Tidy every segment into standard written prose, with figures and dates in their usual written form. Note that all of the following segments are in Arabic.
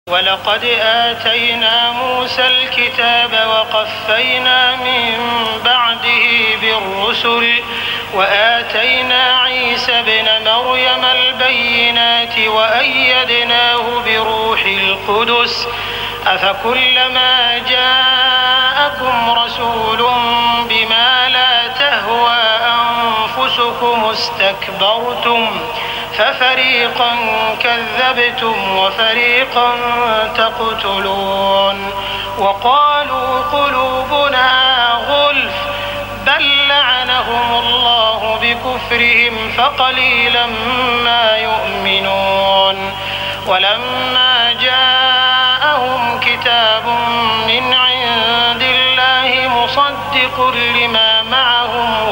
ولقد آتينا موسى الكتاب وقفينا من بعده بالرسل وآتينا عيسى ابن مريم البينات وأيدناه بروح القدس أفكلما جاءكم رسول بما لا تهوى أنفسكم استكبرتم ففريقا كذبتم وفريقا تقتلون وقالوا قلوبنا غلف بل لعنهم الله بكفرهم فقليلا ما يؤمنون ولما جاءهم كتاب من عند الله مصدق لما معهم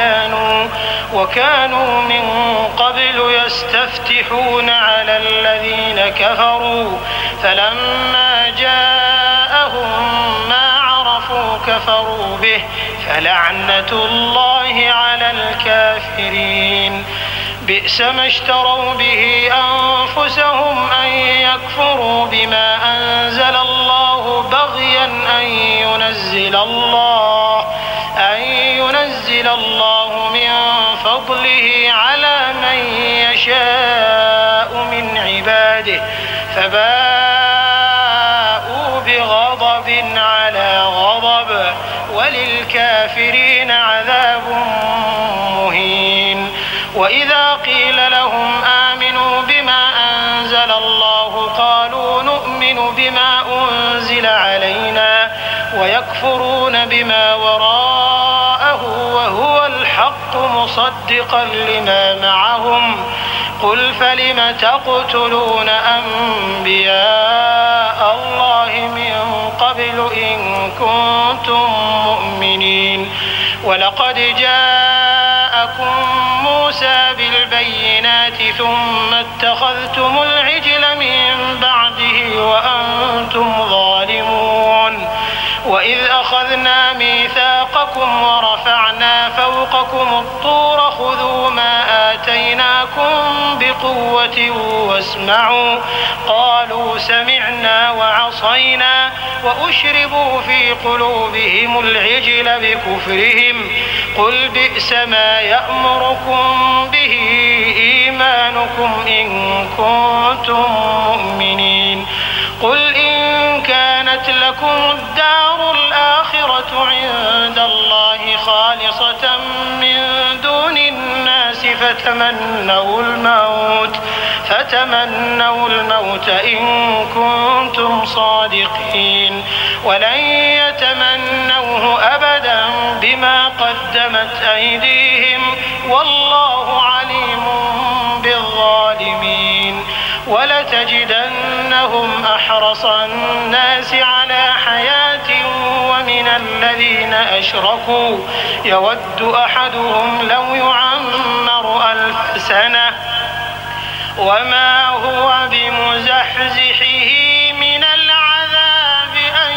وكانوا من قبل يستفتحون على الذين كفروا فلما جاءهم ما عرفوا كفروا به فلعنة الله على الكافرين بئس ما اشتروا به أنفسهم أن يكفروا بما أنزل الله بغيا أن ينزل الله من فضله على من يشاء من عباده فباءوا بغضب على غضب وللكافرين عذاب مهين وإذا قيل لهم آمنوا بما أنزل الله قالوا نؤمن بما أنزل علينا ويكفرون بما وراءه وهو الحق مصدقا لما معهم قل فلم تقتلون أنبياء الله من قبل إن كنتم مؤمنين ولقد جاءكم موسى بالبينات ثم اتخذتم العجل من بعده وأنتم ظالمون وإذ أخذنا ميثاقكم ورفعنا فوقكم الطور خذوا ما آتيناكم بقوة واسمعوا قالوا سمعنا وعصينا وأشربوا في قلوبهم العجل بكفرهم قل بئس ما يأمركم به إيمانكم إن كنتم مؤمنين قل إن كانت لكم الدار الآخرة عند الله خالصة من دون الناس فتمنوا الموت إن كنتم صادقين ولن يتمنوه أبدا بما قدمت أيديهم والله عليم بالظالمين ولتجدنهم أحرص الناس على حياة ومن الذين أشركوا يود أحدهم لو يعمر 1000 سنة وما هو بمزحزحه من العذاب أن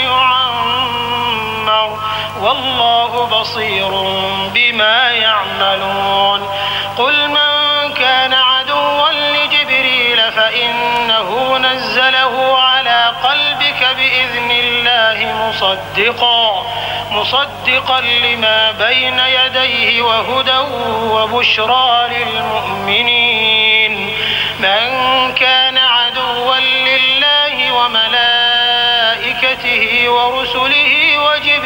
يعمر والله بصير بما يعملون قل من كان عدوا لجبريل فإنه نزله على قلبك بإذن الله مصدقا لما بين يديه وهدى وبشرى للمؤمنين من كان عدوا لله وملائكته ورسله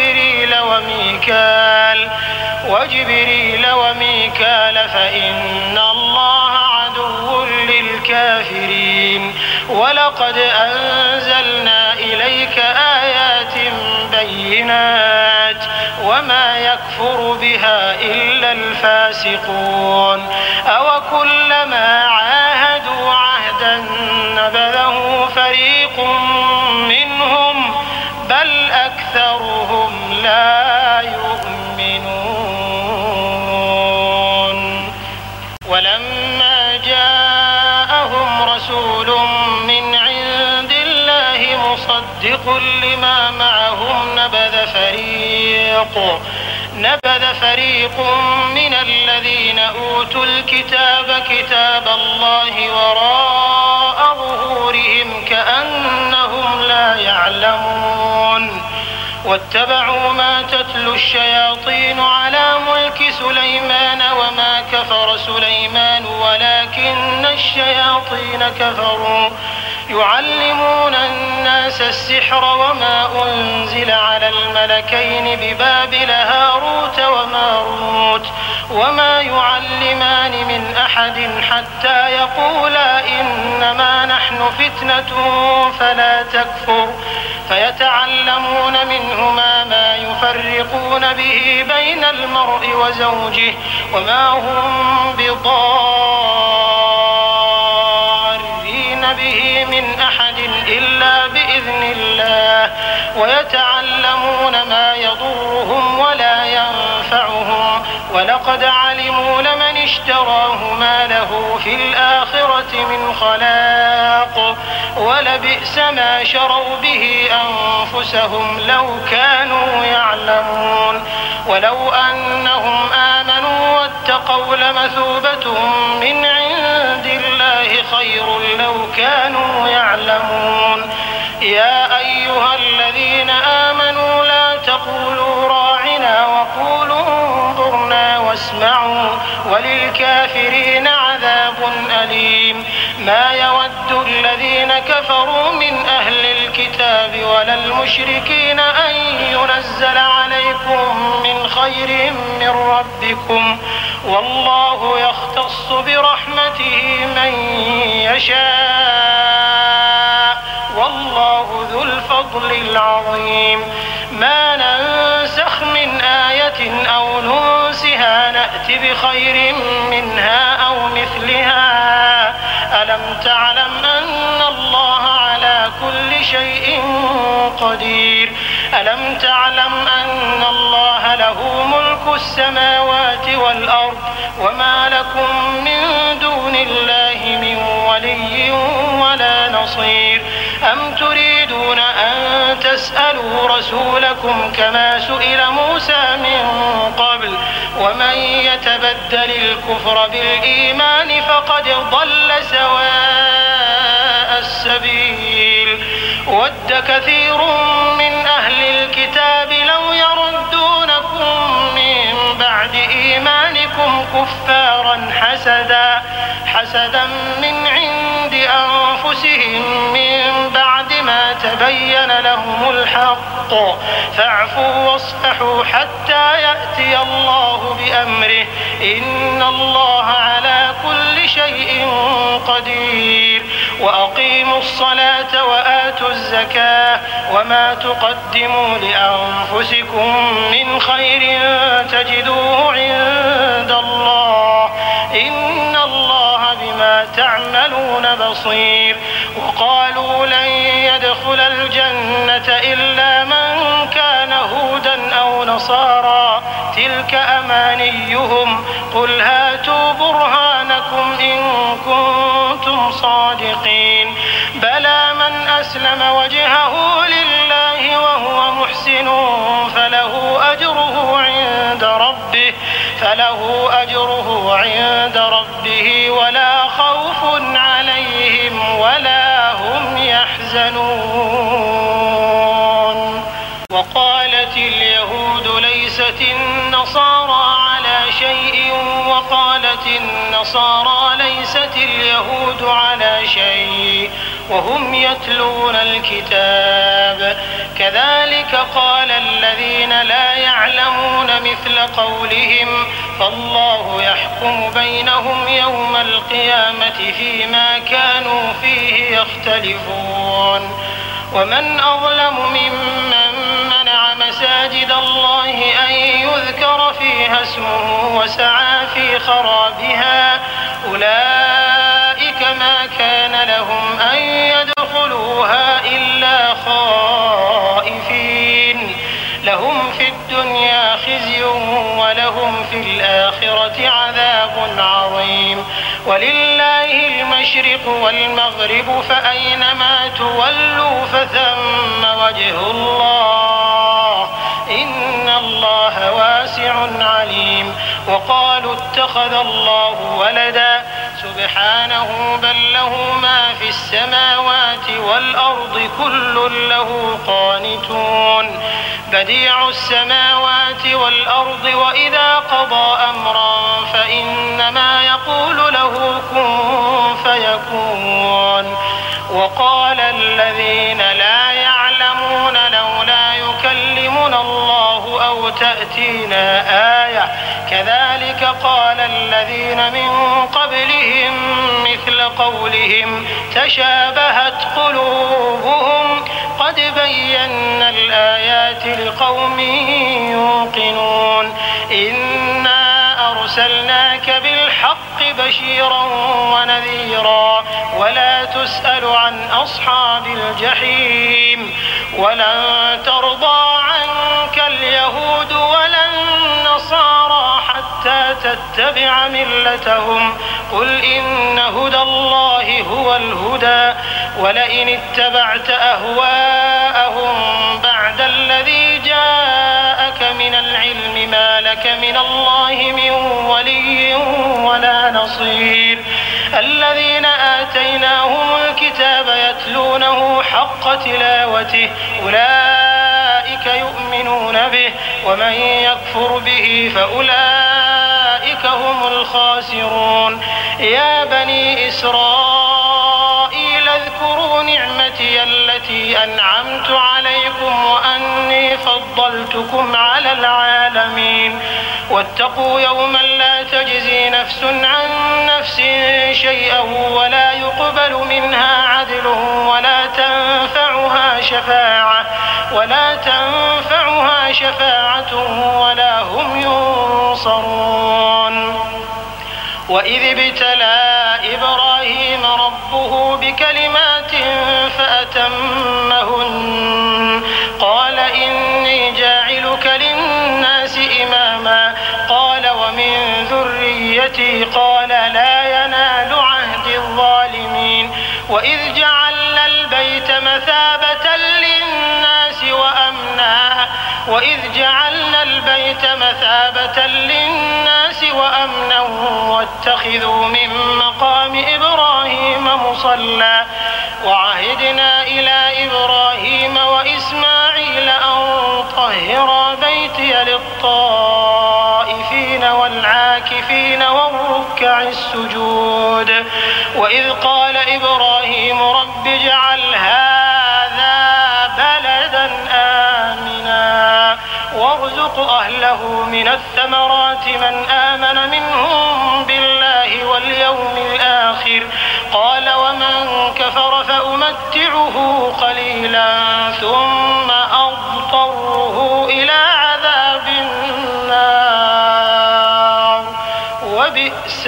وجبريل وميكال فإن الله عدو للكافرين ولقد أنزلنا إليك آيات بينات وما يكفر بها إلا الفاسقون أوكلما عاهدوا عهدا نبذه فريق منهم بل أكثرهم لا يؤمنون ولما جاءهم رسول من عند الله مصدق لما معهم نبذ فريق من الذين أوتوا الكتاب كتاب الله وراء ظهورهم كأنهم لا يعلمون واتبعوا ما تتلو الشياطين على ملك سليمان وما كفر سليمان ولكن الشياطين كفروا يعلمون الناس السحر وما أنزل على الملكين ببابل هاروت وماروت وما يعلمان من أحد حتى يقولا إنما نحن فتنة فلا تكفر فيتعلمون منهما ما يفرقون به بين المرء وزوجه وما هم بضارين به من أحد إلا بإذن الله ويتعلمون ما يضرهم ولا ينفعهم ولقد علموا لمن اشتراه ما له في الآخرة من خلاق ولبئس ما شروا به أنفسهم لو كانوا يعلمون ولو أنهم آمنوا واتقوا لمثوبة من عند الله خير لو كانوا يعلمون يا أيها الذين آمنوا لا تقولوا راعنا وقولوا انظرنا واسمعوا وللكافرين عذاب أليم ما يود الذين كفروا من أهل الكتاب ولا المشركين أن ينزل عليكم من خير من ربكم والله يختص برحمته من يشاء والله ذو الفضل العظيم ما ننسخ من آية أو ننسها نأت بخير منها أو مثلها ألم تعلم أن الله على كل شيء قدير ألم تعلم أن الله له ملك السماوات والأرض وما لكم من دون الله من ولي ولا نصير أم تريدون أن تسألوا رسولكم كما سئل موسى من قبل ومن يتبدل الكفر بالإيمان فقد ضل سواء السبيل ود كثير من أهل الكتاب لو يردونكم من بعد إيمانكم كفارا حسدا من عند أنفسهم من بعد ما تبين لهم الحق فاعفوا واصفحوا حتى يأتي الله بأمره إن الله على كل شيء قدير وأقيموا الصلاة وآتوا الزكاة وما تقدموا لأنفسكم من خير تجدوه عند الله إن الله بما تعملون بصير وقالوا لن يدخل الجنة إلا من كان هودا أو نصارى تلك أمانيهم قل هاتوا برهانكم إن كنتم صادقين بلى من أسلم وجهه لله وهو محسن فله أجره عند ربه ولا خوف عليهم ولا هم يحزنون. وقالت اليهود ليست النصارى على شيء وقالت النصارى ليست اليهود على شيء وهم يتلون الكتاب كذلك قال الذين لا يعلمون مثل قولهم فالله يحكم بينهم يوم القيامة فيما كانوا فيه يختلفون. ومن أظلم ممن منع مساجد الله أن يذكر فيها اسمه وسعى في خرابها أولئك ما كان لهم أن يدخلوها إلا خائفين لهم في الدنيا خزي ولهم في الآخرة عذاب عظيم. ولله المشرق والمغرب فأينما تولوا فثم وجه الله إن الله واسع اتخذ الله ولدا سبحانه بل له ما في السماوات والأرض كل له قانتون بديع السماوات والأرض وإذا قضى أمرا فإنما يقول له كن فيكون وقال الذين لا يعلمون لولا يكلمنا الله أو تأتينا آية كذلك قال الذين من قبلهم مثل قولهم تشابهت قلوبهم قد بينا الآيات لقوم يوقنون إنا أرسلناك بالحق بشيرا ونذيرا ولا تسأل عن أصحاب الجحيم ولن ترضى عنك اليهود ولا النصارى حتى تتبع ملتهم قل إن هدى الله هو الهدى ولئن اتبعت أهواءهم بعد الذي جاءك من العلم ما لك من الله من ولي ولا نصير الذين آتيناهم الكتاب يتلونه حق تلاوته أولئك يؤمنون به ومن يكفر به فأولئك هم الخاسرون يا بني إسرائيل اذكروا نعمتي التي أنعمت عليكم وأني فضلتكم على العالمين واتقوا يوما لا تجزي نفس عن نفس شيئا ولا يقبل منها عدل ولا تنفعها شفاعة ولا هم ينصرون وإذ ابتلى إبراهيم ربه بكلمات فأتمهن قال إني جاعلك للناس إماما قال ومن ذريتي قال لا ينال عهد الظالمين وإذ جعلنا البيت مثابة للناس وأمنا واتخذوا من مقام إبراهيم مصلى وعهدنا إلى إبراهيم وإسماعيل أن طهرا بيتي للطائفين والعاكفين والركع السجود وإذ قال إبراهيم رب اجعل هذا بلدا آمنا وارزق أهله من الثمرات من آمن منهم بالله واليوم الآخر قال ومن كفر فأمتعه قليلا ثم أضطره إلى عذاب النار وبئس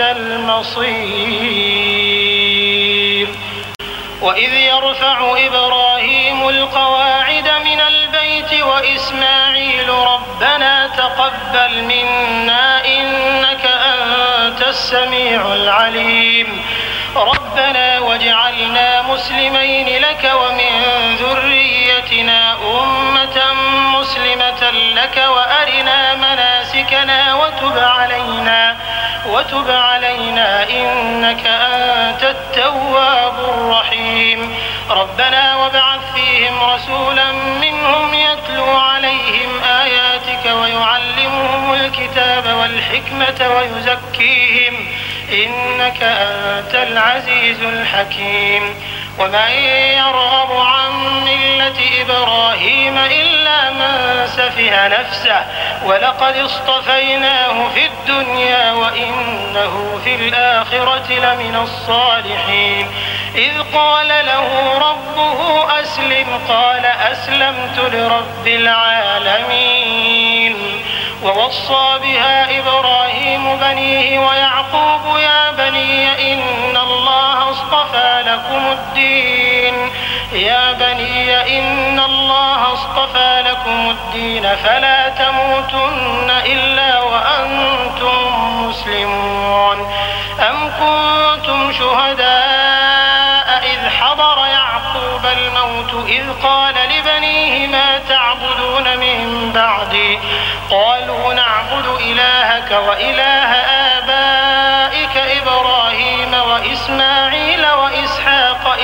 المصير وإذ يرفع إبراهيم القواعد من البيت وإسماعيل ربنا تقبل منا إنك أنت السميع العليم ربنا واجعلنا مسلمين لك ومن ذريتنا أمة مسلمة لك وأرنا مناسكنا وتب علينا إنك أنت التواب الرحيم ربنا وابعث فيهم رسولا منهم يتلو عليهم آياتك ويعلمهم الكتاب والحكمة ويزكيهم إنك أنت العزيز الحكيم ومن يرغب عن ملة إبراهيم إلا من سفه نفسه ولقد اصطفيناه في الدنيا وإنه في الآخرة لمن الصالحين إذ قال له ربه أسلم قال أسلمت لرب العالمين ووصى بها إبراهيم بنيه ويعقوب يا بني إن الله اصطفى لكم الدين فلا تموتن إلا وأنتم مسلمون أم كنتم شهداء إذ حضر يعقوب الموت إذ قال لبنيه ما تعبدون من بعدي قالوا نعبد إلهك وإله آبائك إبراهيم وإسماعيل وإسحاق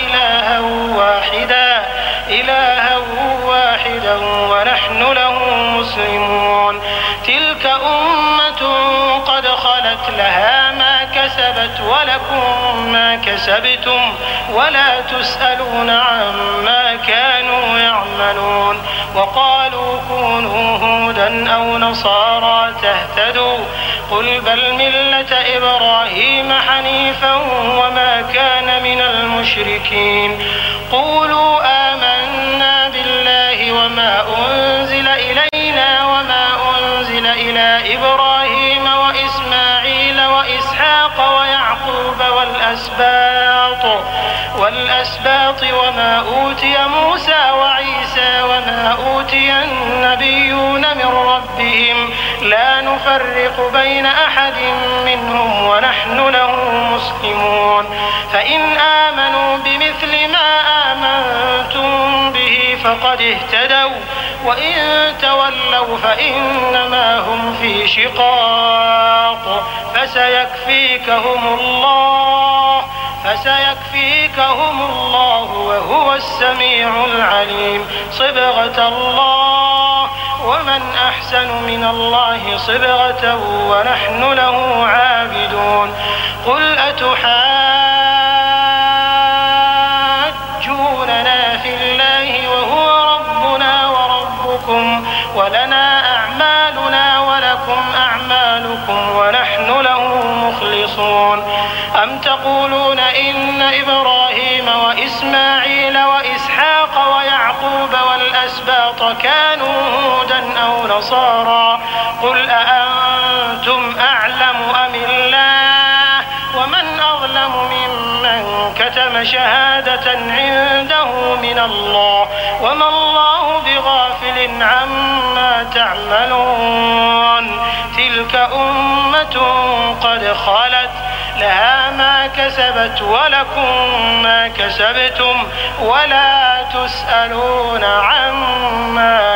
إلها واحدا ونحن له مسلمون تلك أمة قد خلت لها ما كسبت ولكم ما كسبتم ولا تسألون عما كانوا يعملون وقالوا كونوا هودا أو نصارى تهتدوا قل بل ملة إبراهيم حنيفا وما كان من المشركين قولوا آمنا بالله وما أنزل إلينا وما أنزل إلى إبراهيم وإسماعيل وإسحاق ويعقوب والأسباط وما أوتي موسى وعيسى وما أوتي النبيون من ربهم لا نفرق بين أحد منهم ونحن له مسلمون فإن آمنوا بمثل ما آمنتم به فقد اهتدوا وإن تولوا فإنما هم في شقاق فسيكفيكهم الله وهو السميع العليم صبغة الله ومن أحسن من الله صبغة ونحن له عابدون قل أتحاجوننا في الله وهو ربنا وربكم ولنا أعمالنا ولكم أعمالكم ونحن له مخلصون أم تقولون إن إبراهيم وإسماعيل وإسحاق ويعقوب والأسباط كانوا هودا أو نصارى قل أأنتم أعلم أم الله ومن أظلم ممن كتم شهادة عنده من الله وما الله بغافل عما تعملون تلك أمة قد خلت لها ما كسبت ولكم ما كسبتم ولا تسألون عما